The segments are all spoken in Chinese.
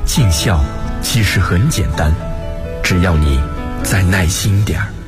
尽孝其实很简单，只要你再耐心点儿。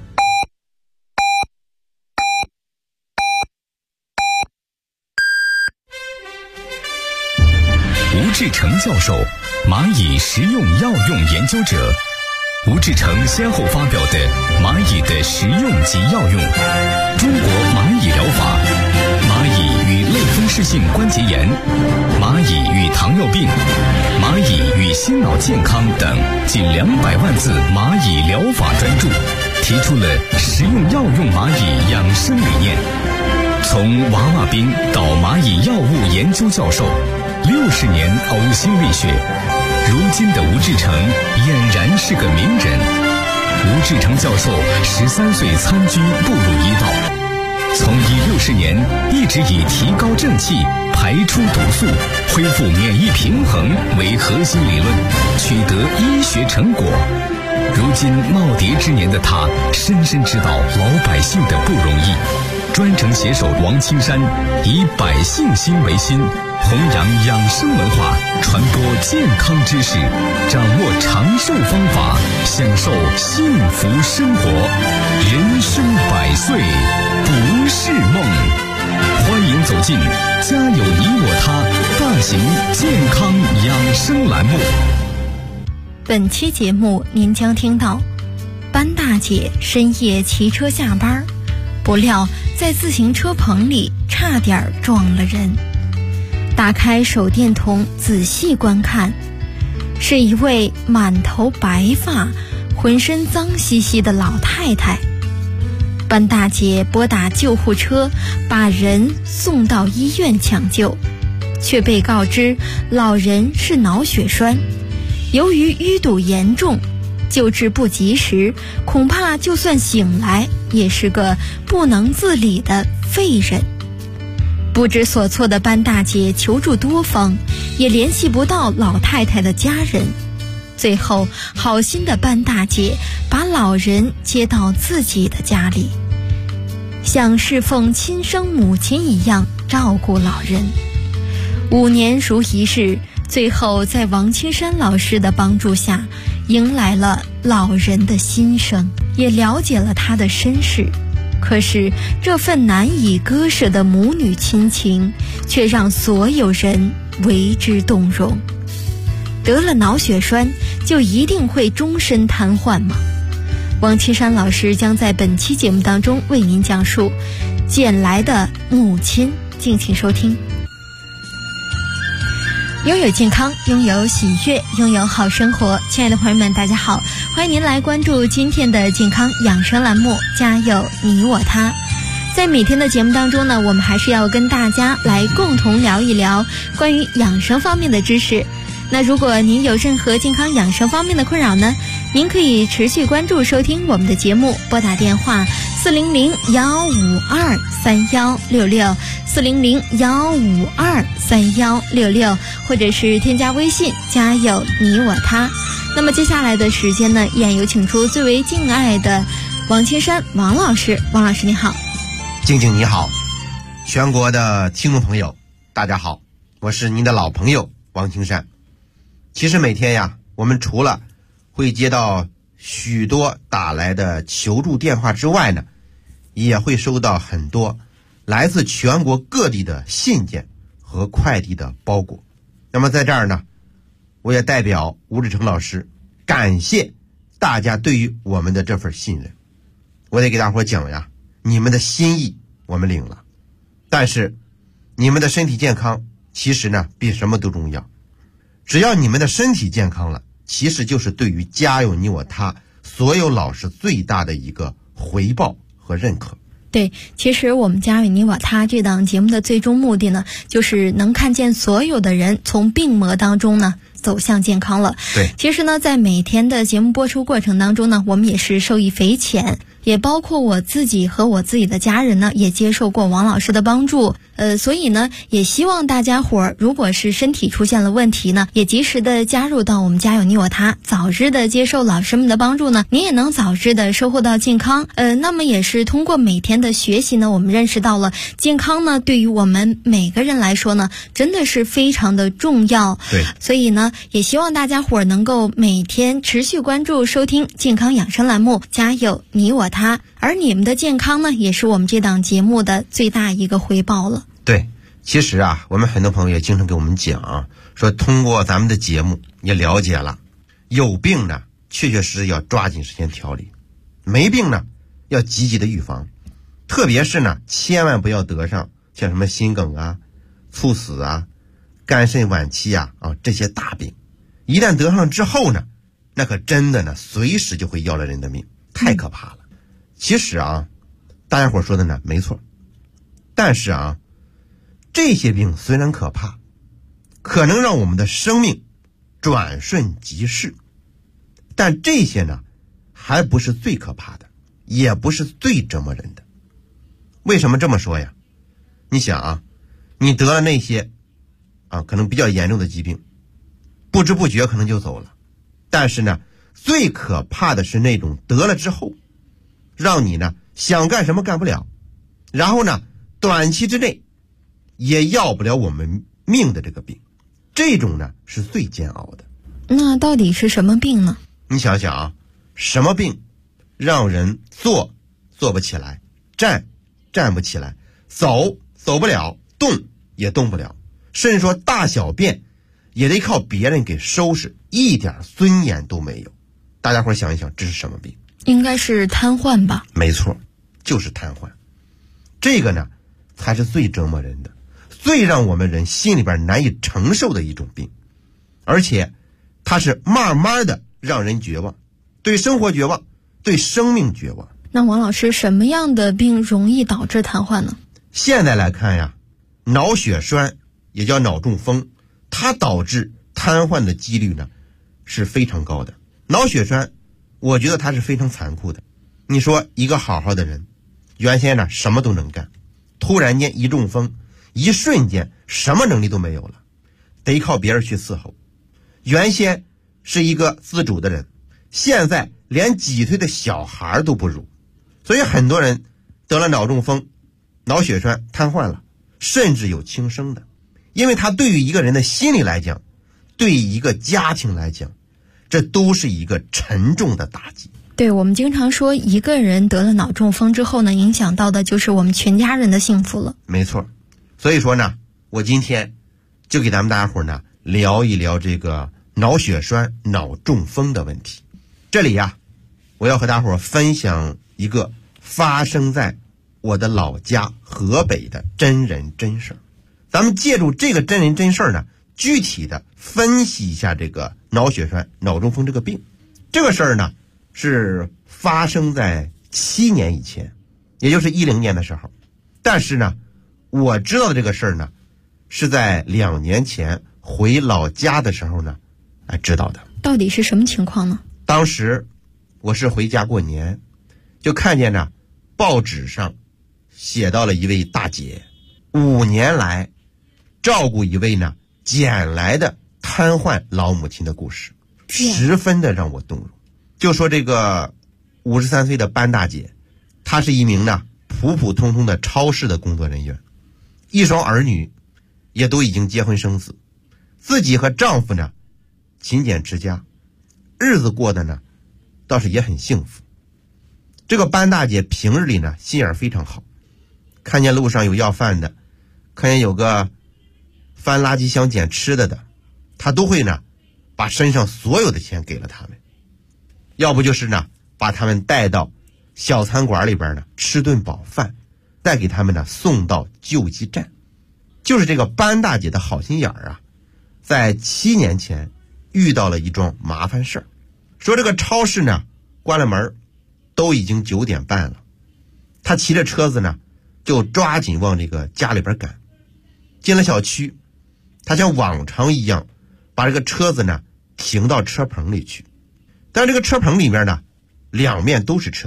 吴志成教授，蚂蚁食用药用研究者。吴志成先后发表的《蚂蚁的食用及药用》、《中国蚂蚁疗法》、《蚂蚁与类风湿性关节炎》、《蚂蚁与糖尿病》、《蚂蚁与心脑健康》等近200万字蚂蚁疗法专著，提出了食用药用蚂蚁养生理念。从娃娃兵到蚂蚁药物研究教授，60年呕心沥血，如今的吴志成俨然是个名人。吴志成教授13岁参军步入医道，从医60年一直以提高正气、排出毒素、恢复免疫平衡为核心理论，取得医学成果。如今耄耋之年的他，深深知道老百姓的不容易，专程携手王青山，以百姓心为心，弘扬养生文化，传播健康知识，掌握长寿方法，享受幸福生活。人生100岁不是梦。欢迎走进家有你我他大型健康养生栏目。 本期节目您将听到班大姐深夜骑车下班，不料在自行车棚里差点撞了人。打开手电筒仔细观看，是一位满头白发、浑身脏兮兮的老太太。班大姐拨打救护车，把人送到医院抢救，却被告知老人是脑血栓，由于淤堵严重，救治不及时，恐怕就算醒来也是个不能自理的废人。不知所措的班大姐求助多方，也联系不到老太太的家人。最后好心的班大姐把老人接到自己的家里，像侍奉亲生母亲一样照顾老人。5年如一日，最后在王青山老师的帮助下，迎来了老人的心声，也了解了他的身世。可是这份难以割舍的母女亲情，却让所有人为之动容。得了脑血栓就一定会终身瘫痪吗？王青山老师将在本期节目当中为您讲述捡来的母亲，敬请收听。拥有健康，拥有喜悦，拥有好生活。亲爱的朋友们，大家好，欢迎您来关注今天的健康养生栏目，家有你我他。在每天的节目当中呢，我们还是要跟大家来共同聊一聊关于养生方面的知识。那如果您有任何健康养生方面的困扰呢，您可以持续关注收听我们的节目，拨打电话400-152-3166 400-152-3166，或者是添加微信家有你我他。那么接下来的时间呢，依然有请出最为敬爱的王青山王老师。王老师你好。 静静你好，全国的听众朋友大家好，我是您的老朋友王青山。其实每天呀，我们除了会接到许多打来的求助电话之外呢，也会收到很多来自全国各地的信件和快递的包裹。那么在这儿呢，我也代表吴志成老师感谢大家对于我们的这份信任。我得给大伙讲呀，你们的心意我们领了，但是你们的身体健康其实呢比什么都重要。只要你们的身体健康了，其实就是对于家有你我他所有老师最大的一个回报和认可。 对，其实我们家有你我他这档节目的最终目的呢，就是能看见所有的人从病魔当中呢走向健康了。 对， 其实呢，在每天的节目播出过程当中呢，我们也是受益匪浅。 也包括我自己和我自己的家人呢，也接受过王老师的帮助。所以呢，也希望大家伙儿，如果是身体出现了问题呢，也及时的加入到我们家有你我他，早日的接受老师们的帮助呢，你也能早日的收获到健康。那么也是通过每天的学习呢，我们认识到了健康呢，对于我们每个人来说呢，真的是非常的重要。 对， 所以呢，也希望大家伙儿能够每天持续关注收听健康养生栏目，家有你我他。而你们的健康呢，也是我们这档节目的最大一个回报了。 对，其实啊，我们很多朋友也经常给我们讲，说通过咱们的节目也了解了，有病呢确确实实要抓紧时间调理，没病呢要积极的预防，特别是呢千万不要得上像什么心梗啊、猝死啊、肝肾晚期啊这些大病，一旦得上之后呢，那可真的呢随时就会要了人的命，太可怕了。其实啊，大家伙说的呢没错，但是啊，这些病虽然可怕，可能让我们的生命转瞬即逝，但这些呢还不是最可怕的，也不是最折磨人的。为什么这么说呀？你想啊，你得了那些可能比较严重的疾病，不知不觉可能就走了，但是呢最可怕的是那种得了之后让你呢想干什么干不了，然后呢短期之内也要不了我们命的这个病，这种呢是最煎熬的。 那到底是什么病呢？ 你想想啊，什么病让人坐不起来，站不起来，走不了，动也动不了，甚至说大小便也得靠别人给收拾，一点尊严都没有。大家伙想一想，这是什么病？ 应该是瘫痪吧？ 没错，就是瘫痪。这个呢才是最折磨人的，最让我们人心里边难以承受的一种病，而且它是慢慢的让人绝望，对生活绝望，对生命绝望。 那王老师，什么样的病容易导致瘫痪呢？ 现在来看呀，脑血栓也叫脑中风，它导致瘫痪的几率呢是非常高的。脑血栓我觉得它是非常残酷的。你说一个好好的人，原先呢什么都能干，突然间一中风，一瞬间什么能力都没有了，得靠别人去伺候。原先是一个自主的人，现在连几岁的小孩都不如。所以很多人得了脑中风、脑血栓瘫痪了，甚至有轻生的。因为他对于一个人的心理来讲，对于一个家庭来讲，这都是一个沉重的打击。 对，我们经常说一个人得了脑中风之后呢，影响到的就是我们全家人的幸福了。 没错。所以说呢，我今天就给咱们大家伙呢聊一聊这个脑血栓、脑中风的问题。这里呀，我要和大伙分享一个发生在我的老家河北的真人真事儿。咱们借助这个真人真事儿呢，具体的分析一下这个脑血栓、脑中风这个病。这个事儿呢是发生在7年以前，也就是10年的时候。但是呢，我知道的这个事儿呢，是在2年前回老家的时候呢知道的。 到底是什么情况呢？ 当时我是回家过年，就看见呢报纸上写到了一位大姐5年来照顾一位呢捡来的瘫痪老母亲的故事，十分的让我动容。就说这个53岁的班大姐，她是一名呢普普通通的超市的工作人员，一双儿女也都已经结婚生子，自己和丈夫呢勤俭持家，日子过得呢倒是也很幸福。这个班大姐平日里呢心眼非常好，看见路上有要饭的，看见有个翻垃圾箱捡吃的，她都会呢把身上所有的钱给了他们，要不就是呢把他们带到小餐馆里边呢吃顿饱饭，再给他们呢送到救济站。就是这个班大姐的好心眼儿在7年前遇到了一桩麻烦事儿。说这个超市呢关了门，都已经9点半了，她骑着车子呢就抓紧往这个家里边赶。进了小区，她像往常一样把这个车子呢停到车棚里去，但这个车棚里面呢两面都是车子，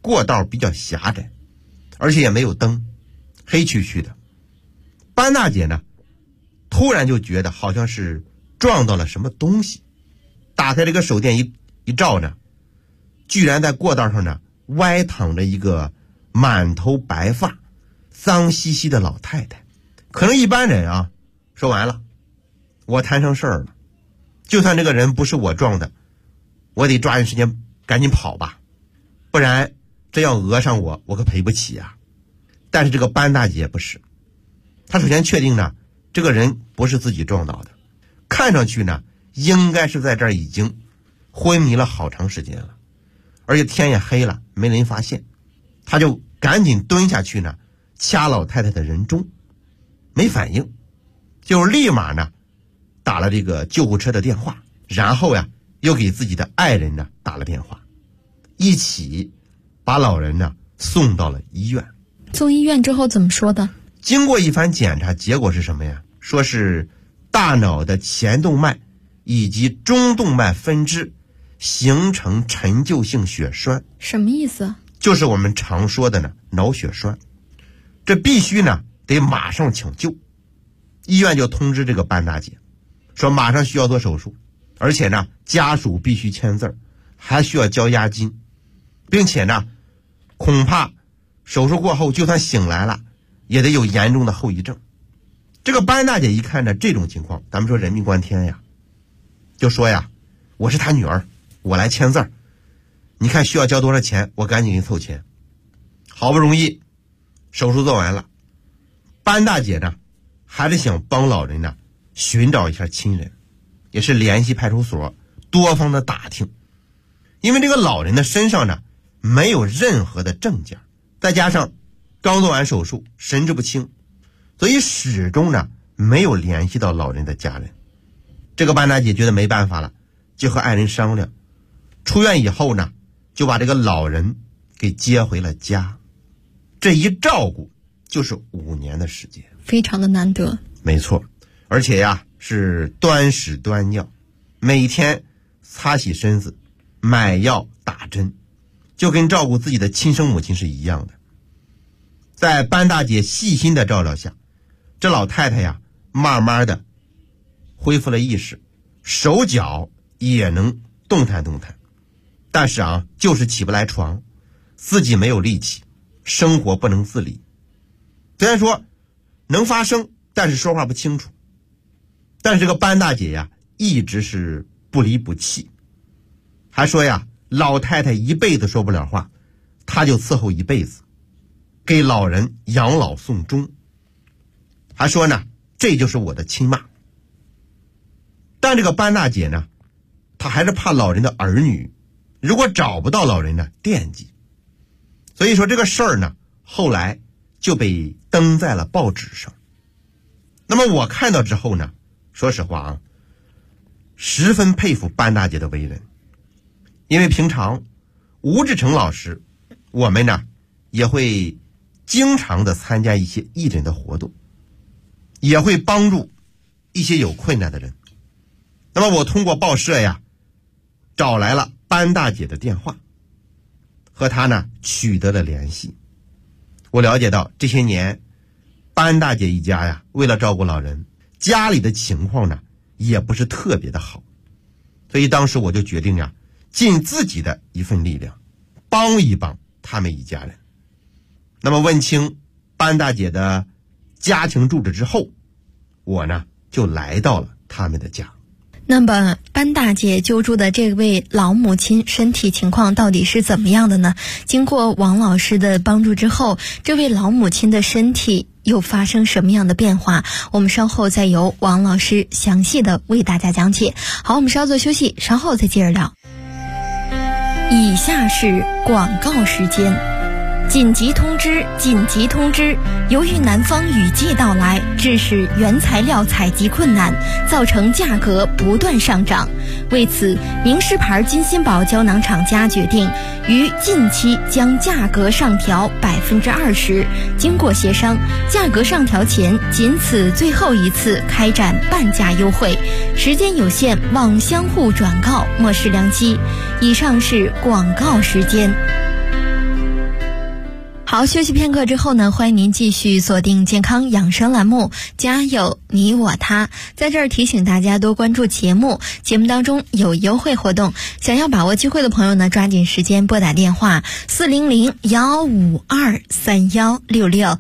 过道比较狭窄，而且也没有灯，黑黢黢的。班大姐呢突然就觉得好像是撞到了什么东西，打开这个手电一照呢，居然在过道上呢歪躺着一个满头白发脏兮兮的老太太。可能一般人啊说完了，我摊上事儿了，就算这个人不是我撞的，我得抓紧时间赶紧跑吧，不然这要讹上我可赔不起啊。但是这个班大姐不是，她首先确定呢这个人不是自己撞倒的，看上去呢应该是在这儿已经昏迷了好长时间了，而且天也黑了，没人发现。她就赶紧蹲下去呢掐老太太的人中，没反应，就立马呢打了这个救护车的电话，然后呀又给自己的爱人呢打了电话，一起把老人呢送到了医院。 送医院之后怎么说的？ 经过一番检查，结果是什么呀？说是大脑的前动脉以及中动脉分支形成陈旧性血栓。 什么意思？ 就是我们常说的呢脑血栓，这必须呢得马上抢救。医院就通知这个班大姐说马上需要做手术，而且呢家属必须签字，还需要交押金，并且呢恐怕手术过后就算醒来了也得有严重的后遗症。这个班大姐一看呢这种情况，咱们说人命关天呀，就说呀我是她女儿，我来签字，你看需要交多少钱，我赶紧给你凑钱。好不容易手术做完了，班大姐呢还是想帮老人呢寻找一下亲人，也是联系派出所多方的打听。因为这个老人的身上呢没有任何的证件，再加上刚做完手术神志不清，所以始终呢没有联系到老人的家人。这个班大姐觉得没办法了，就和爱人商量，出院以后呢就把这个老人给接回了家。这一照顾就是5年的时间， 非常的难得。 没错，而且呀是端屎端尿，每天擦洗身子，买药打针，就跟照顾自己的亲生母亲是一样的。在班大姐细心的照料下，这老太太呀慢慢的恢复了意识，手脚也能动弹动弹，但是啊就是起不来床，自己没有力气，生活不能自理。虽然说能发声，但是说话不清楚。但是这个班大姐呀一直是不离不弃，还说呀老太太一辈子说不了话，她就伺候一辈子，给老人养老送终。还说呢这就是我的亲妈。但这个班大姐呢她还是怕老人的儿女如果找不到老人呢惦记，所以说这个事儿呢后来就被登在了报纸上。那么我看到之后呢，说实话啊，十分佩服班大姐的为人。因为平常吴志成老师我们呢也会经常的参加一些义诊的活动，也会帮助一些有困难的人。那么我通过报社呀找来了班大姐的电话，和她呢取得了联系。我了解到这些年班大姐一家呀为了照顾老人，家里的情况呢也不是特别的好，所以当时我就决定呀尽自己的一份力量帮一帮他们一家人。那么问清班大姐的家庭住址之后，我呢就来到了他们的家。 那么班大姐救助的这位老母亲身体情况到底是怎么样的呢？经过王老师的帮助之后，这位老母亲的身体又发生什么样的变化？我们稍后再由王老师详细的为大家讲解。好，我们稍作休息，稍后再接着聊。以下是广告时间。紧急通知！紧急通知！由于南方雨季到来，致使原材料采集困难，造成价格不断上涨。为此，名仕牌金鑫宝胶囊厂家决定于近期将价格上调20%。经过协商，价格上调前仅此最后一次开展半价优惠，时间有限，望相互转告，莫失良机。以上是广告时间。 好，休息片刻之后呢，欢迎您继续锁定健康养生栏目，家有你我他。在这儿提醒大家多关注节目，节目当中有优惠活动，想要把握机会的朋友呢，抓紧时间拨打电话400-152-3166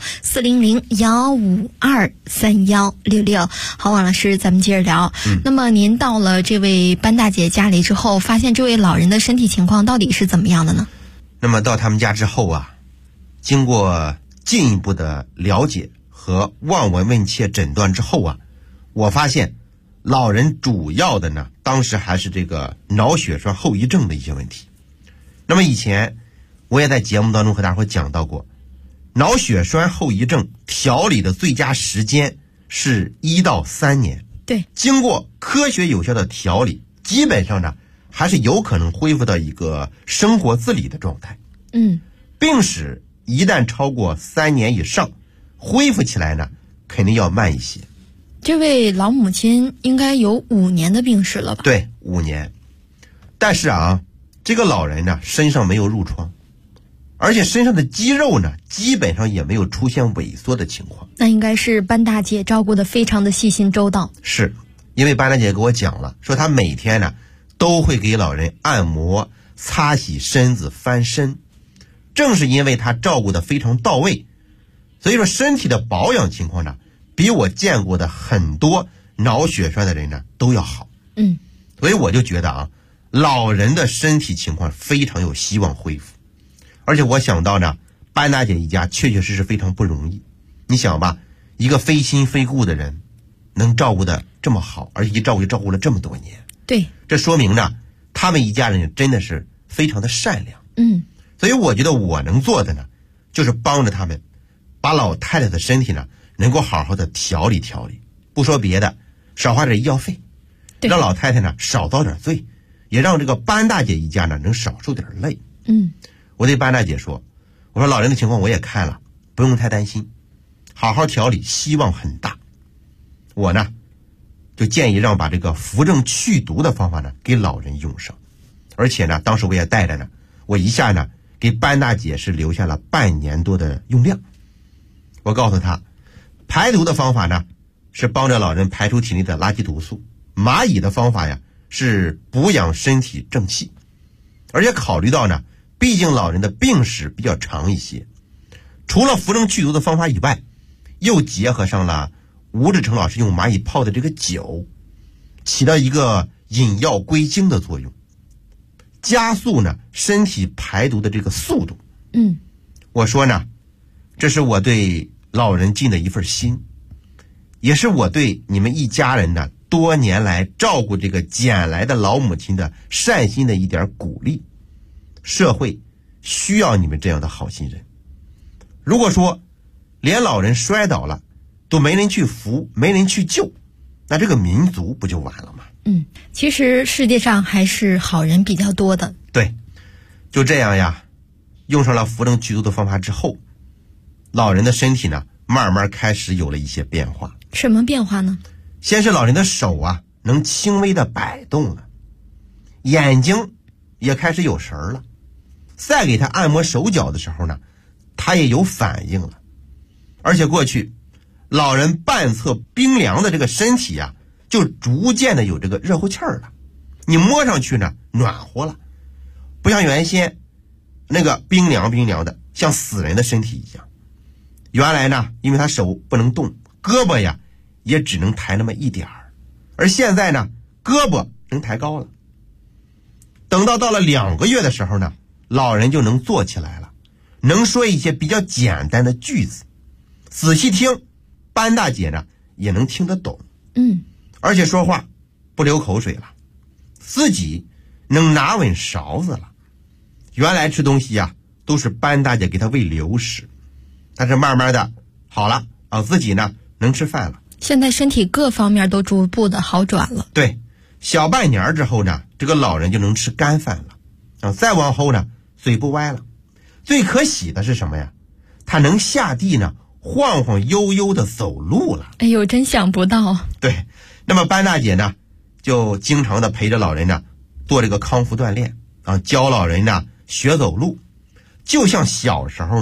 400-152-3166。好，王老师，咱们接着聊。那么您到了这位班大姐家里之后，发现这位老人的身体情况到底是怎么样的呢？ 那么到他们家之后啊，经过进一步的了解和望闻问切诊断之后啊，我发现老人主要的呢，当时还是这个脑血栓后遗症的一些问题。那么以前我也在节目当中和大伙讲到过，脑血栓后遗症调理的最佳时间是1到3年。 对， 经过科学有效的调理，基本上呢还是有可能恢复到一个生活自理的状态。病史一旦超过3年以上，恢复起来呢肯定要慢一些。 这位老母亲应该有5年的病史了吧？ 对，5年。但是啊，这个老人呢身上没有褥疮，而且身上的肌肉呢基本上也没有出现萎缩的情况。 那应该是班大姐照顾得非常的细心周到。 是，因为班大姐给我讲了，说她每天呢都会给老人按摩、擦洗身子、翻身。正是因为她照顾得非常到位，所以说身体的保养情况呢比我见过的很多脑血栓的人呢都要好。所以我就觉得啊，老人的身体情况非常有希望恢复。而且我想到呢，班大姐一家确确实实非常不容易。你想吧，一个非亲非故的人能照顾得这么好，而且一照顾就照顾了这么多年。 对， 这说明呢他们一家人真的是非常的善良。所以我觉得我能做的呢，就是帮着他们把老太太的身体呢能够好好的调理调理。不说别的，少花点医药费，让老太太呢少遭点罪，也让这个班大姐一家呢能少受点累。我对班大姐说，我说老人的情况我也看了，不用太担心，好好调理希望很大。我呢就建议让把这个扶正祛毒的方法呢给老人用上。而且呢当时我也带着呢，我一下呢给班大姐是留下了半年多的用量。我告诉她，排毒的方法呢是帮着老人排出体内的垃圾毒素，蚂蚁的方法呀是补养身体正气。而且考虑到呢，毕竟老人的病史比较长一些，除了扶正祛毒的方法以外，又结合上了吴志成老师用蚂蚁泡的这个酒，起到一个引药归经的作用，加速呢身体排毒的这个速度。我说呢，这是我对老人尽的一份心，也是我对你们一家人呢多年来照顾这个捡来的老母亲的善心的一点鼓励。社会需要你们这样的好心人。如果说连老人摔倒了都没人去扶，没人去救，那这个民族不就完了吗？ 其实世界上还是好人比较多的。 对，就这样呀，用上了扶正祛毒的方法之后，老人的身体呢慢慢开始有了一些变化。 什么变化呢？ 先是老人的手啊能轻微的摆动了，眼睛也开始有神了，再给他按摩手脚的时候呢，他也有反应了。而且过去老人半侧冰凉的这个身体啊，就逐渐的有这个热乎气儿了，你摸上去呢暖和了，不像原先那个冰凉冰凉的像死人的身体一样。原来呢因为他手不能动，胳膊呀也只能抬那么一点儿，而现在呢胳膊能抬高了。等到了2个月的时候呢，老人就能坐起来了，能说一些比较简单的句子，仔细听班大姐呢也能听得懂。而且说话不流口水了，自己能拿稳勺子了。原来吃东西呀都是班大姐给他喂流食，但是慢慢的好了啊，自己呢能吃饭了。 现在身体各方面都逐步的好转了。 对，小半年之后呢，这个老人就能吃干饭了啊，再往后呢嘴不歪了。最可喜的是什么呀？他能下地呢晃晃悠悠的走路了。 哎呦，真想不到。 对，那么班大姐呢就经常的陪着老人呢做这个康复锻炼啊，教老人呢学走路，就像小时候呢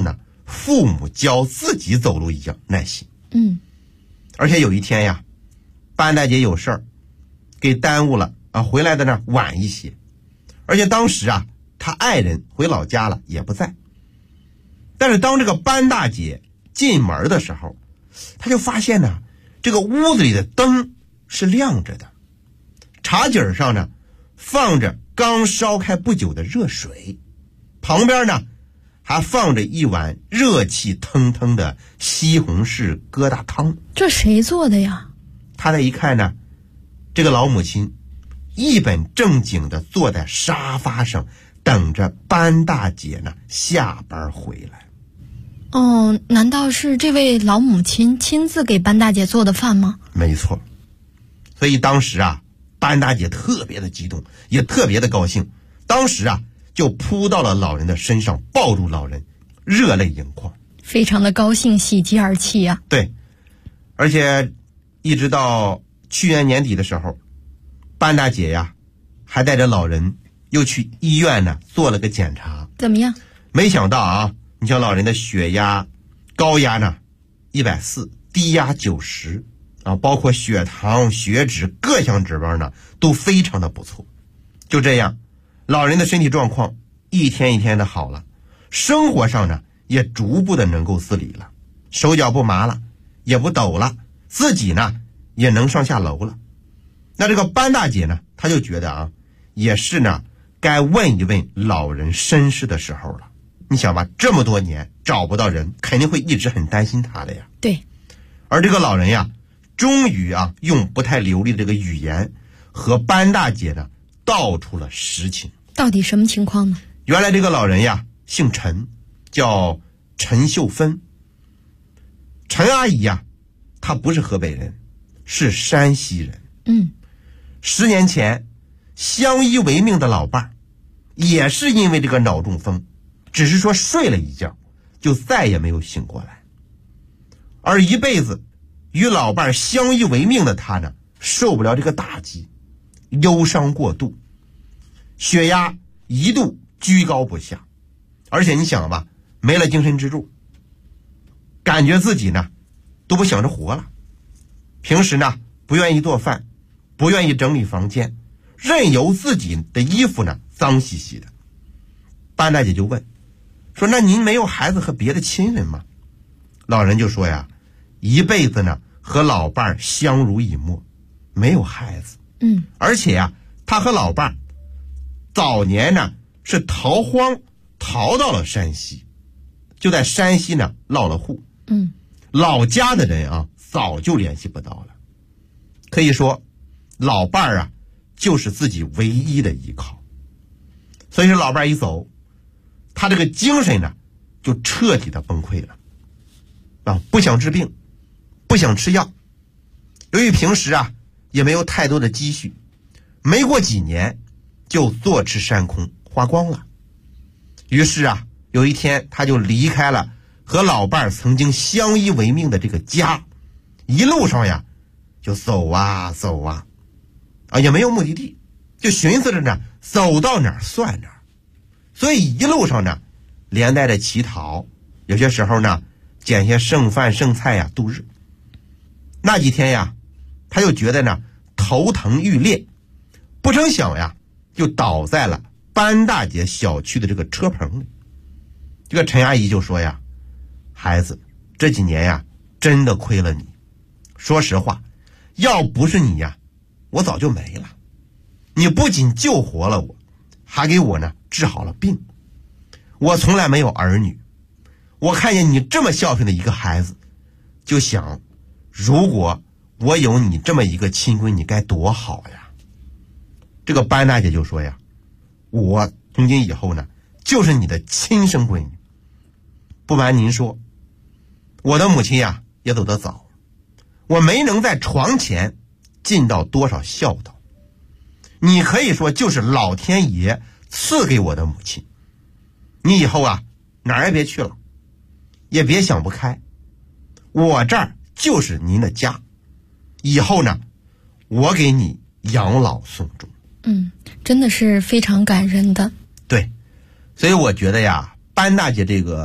父母教自己走路一样耐心。而且有一天呀，班大姐有事儿，给耽误了啊，回来的呢晚一些。而且当时啊，她爱人回老家了，也不在。但是当这个班大姐进门的时候，她就发现呢，这个屋子里的灯是亮着的，茶几上呢放着刚烧开不久的热水，旁边呢还放着一碗热气腾腾的西红柿疙瘩汤。 这谁做的呀？ 他再一看呢，这个老母亲一本正经地坐在沙发上，等着班大姐呢下班回来。 哦，难道是这位老母亲亲自给班大姐做的饭吗？ 没错。所以当时啊，班大姐特别的激动，也特别的高兴，当时啊就扑到了老人的身上，抱住老人，热泪盈眶， 非常的高兴，喜极而泣啊。 对，而且一直到去年年底的时候，班大姐呀还带着老人又去医院呢做了个检查。 怎么样？ 没想到啊，你像老人的血压高压呢140，低压90啊，包括血糖、血脂各项指标呢都非常的不错。就这样，老人的身体状况一天一天的好了，生活上呢也逐步的能够自理了，手脚不麻了，也不抖了，自己呢也能上下楼了。那这个班大姐呢，她就觉得啊，也是呢该问一问老人身世的时候了。你想吧，这么多年找不到人，肯定会一直很担心他的呀。 对。 而这个老人呀，终于啊用不太流利的这个语言和班大姐呢道出了实情。 到底什么情况呢？ 原来这个老人呀姓陈，叫陈秀芬。陈阿姨呀，她不是河北人，是山西人。10年前相依为命的老伴儿也是因为这个脑中风，只是说睡了一觉就再也没有醒过来。而一辈子与老伴儿相依为命的他呢，受不了这个打击，忧伤过度，血压一度居高不下。而且你想吧，没了精神支柱，感觉自己呢都不想着活了。平时呢不愿意做饭，不愿意整理房间，任由自己的衣服呢脏兮兮的。班大姐就问说，那您没有孩子和别的亲人吗？老人就说呀，一辈子呢和老伴儿相濡以沫，没有孩子。而且呀，他和老伴儿早年呢是逃荒逃到了山西，就在山西呢落了户。老家的人啊早就联系不到了。可以说老伴儿啊就是自己唯一的依靠。所以说老伴儿一走，他这个精神呢就彻底的崩溃了啊，不想治病，不想吃药。由于平时啊也没有太多的积蓄，没过几年就坐吃山空，花光了。于是啊有一天他就离开了和老伴儿曾经相依为命的这个家，一路上呀就走啊走啊，也没有目的地，就寻思着呢走到哪儿算哪儿。所以一路上呢连带着乞讨，有些时候呢捡些剩饭剩菜呀度日。那几天呀他就觉得呢头疼欲裂，不成想呀就倒在了班大姐小区的这个车棚里。这个陈阿姨就说呀，孩子，这几年呀真的亏了你，说实话，要不是你呀我早就没了。你不仅救活了我，还给我呢治好了病。我从来没有儿女，我看见你这么孝顺的一个孩子，就想如果我有你这么一个亲闺女该多好呀。这个班大姐就说呀，我从今以后呢就是你的亲生闺女。不瞒您说，我的母亲呀也走得早，我没能在床前尽到多少孝道，你可以说就是老天爷赐给我的母亲。你以后啊哪儿也别去了，也别想不开，我这儿就是您的家，以后呢我给你养老送终。 真的是非常感人的。 对，所以我觉得呀，班大姐这个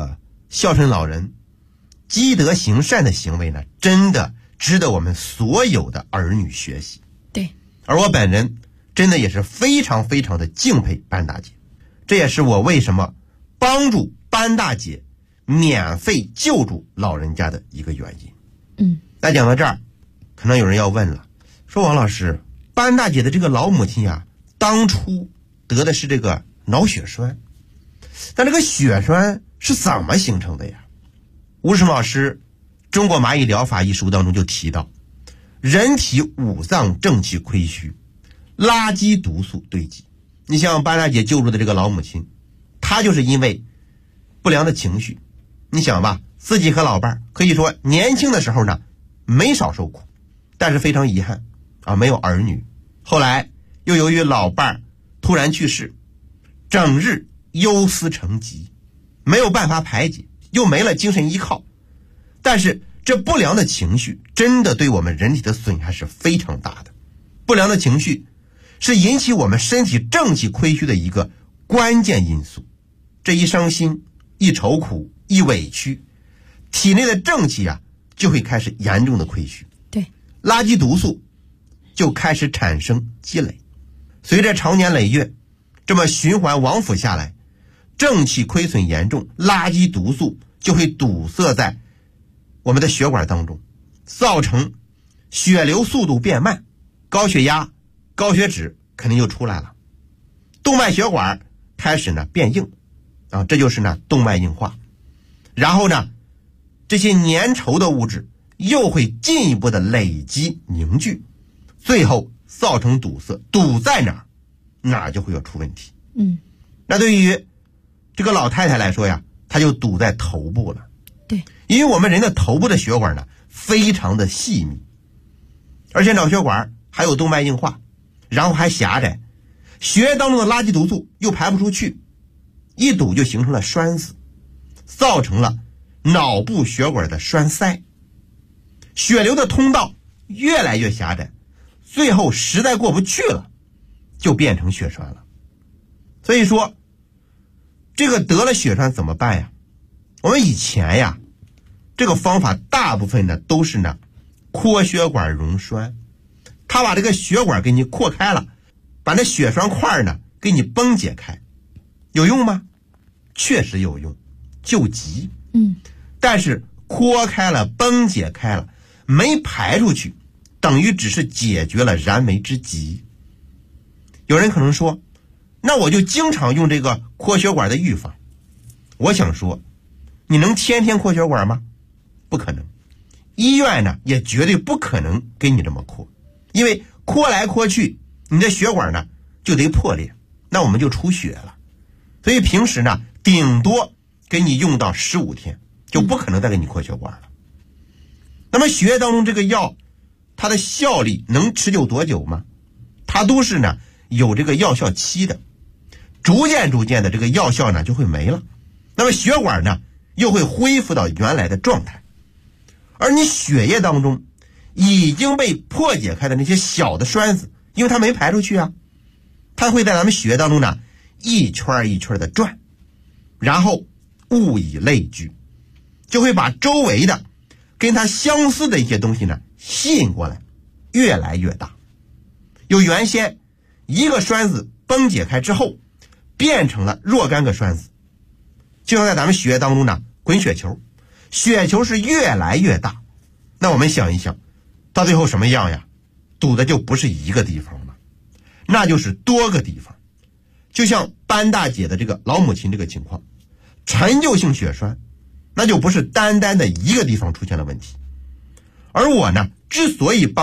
孝顺老人、积德行善的行为呢，真的值得我们所有的儿女学习。 对， 而我本人真的也是非常非常的敬佩班大姐，这也是我为什么帮助班大姐免费救助老人家的一个原因。那讲到这儿，可能有人要问了，说王老师，班大姐的这个老母亲呀，当初得的是这个脑血栓，但这个血栓是怎么形成的呀？吴世老师《中国蚂蚁疗法》一书当中就提到，人体五脏正气亏虚，垃圾毒素堆积。你像班大姐救助的这个老母亲，她就是因为不良的情绪，你想吧，自己和老伴可以说年轻的时候呢没少受苦，但是非常遗憾啊，没有儿女。后来又由于老伴突然去世，整日忧思成疾，没有办法排解，又没了精神依靠。但是这不良的情绪真的对我们人体的损害是非常大的。不良的情绪是引起我们身体正气亏虚的一个关键因素。这一伤心，一愁苦，一委屈，体内的正气啊就会开始严重的亏虚， 对， 垃圾毒素就开始产生积累。随着长年累月这么循环往复下来，正气亏损严重，垃圾毒素就会堵塞在我们的血管当中，造成血流速度变慢，高血压、高血脂肯定就出来了，动脉血管开始呢变硬啊，这就是呢动脉硬化。然后呢，这些粘稠的物质又会进一步的累积凝聚，最后造成堵塞，堵在哪儿，哪儿就会有出问题。那对于这个老太太来说呀，她就堵在头部了。 对， 因为我们人的头部的血管呢非常的细密，而且脑血管还有动脉硬化，然后还狭窄，血液当中的垃圾毒素又排不出去，一堵就形成了栓死，造成了脑部血管的栓塞，血流的通道越来越狭窄，最后实在过不去了，就变成血栓了。所以说这个得了血栓怎么办呀？我们以前呀这个方法大部分呢都是呢扩血管溶栓，它把这个血管给你扩开了，把那血栓块呢给你崩解开。有用吗？确实有用，救急。但是扩开了，崩解开了，没排出去，等于只是解决了燃眉之急。有人可能说，那我就经常用这个扩血管的预防。我想说，你能天天扩血管吗？不可能。医院呢也绝对不可能给你这么扩，因为扩来扩去，你的血管呢就得破裂，那我们就出血了。所以平时呢顶多给你用到15天，就不可能再给你扩血管了。那么血液当中这个药，它的效力能持久多久吗？它都是呢有这个药效期的，逐渐的这个药效呢就会没了，那么血管呢又会恢复到原来的状态。而你血液当中已经被破解开的那些小的栓子，因为它没排出去啊，它会在咱们血液当中呢一圈一圈的转，然后物以类聚，就会把周围的跟它相似的一些东西呢吸引过来，越来越大。有原先一个栓子崩解开之后变成了若干个栓子，就像在咱们血液当中呢滚雪球，雪球是越来越大。那我们想一想，到最后什么样呀？堵的就不是一个地方了，那就是多个地方。就像班大姐的这个老母亲这个情况，陈旧性血栓，那就不是单单的一个地方出现了问题。而我呢之所以帮